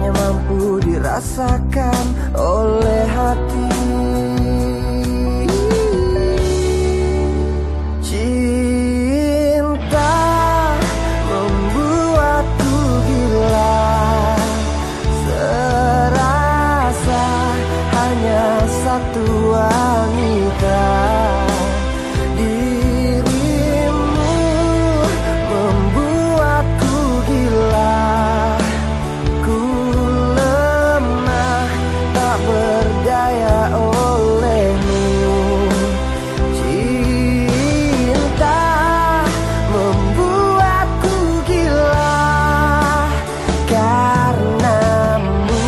hanya mampu dirasakan oleh hati. Cinta membuatku gila, serasa hanya satu wanita. Dirimu membuatku gila, ku lemah tak berdaya olehmu. Cinta membuatku gila karenamu.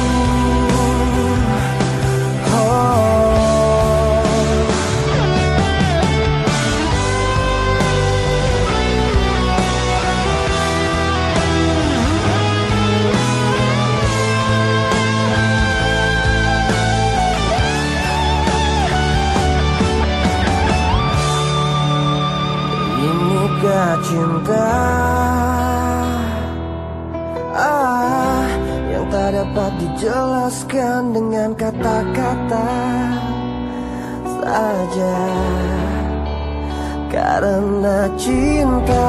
Inikah cinta yang tak dapat dijelaskan dengan kata-kata saja, karena cinta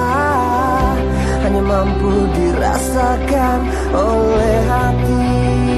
hanya mampu dirasakan oleh hati.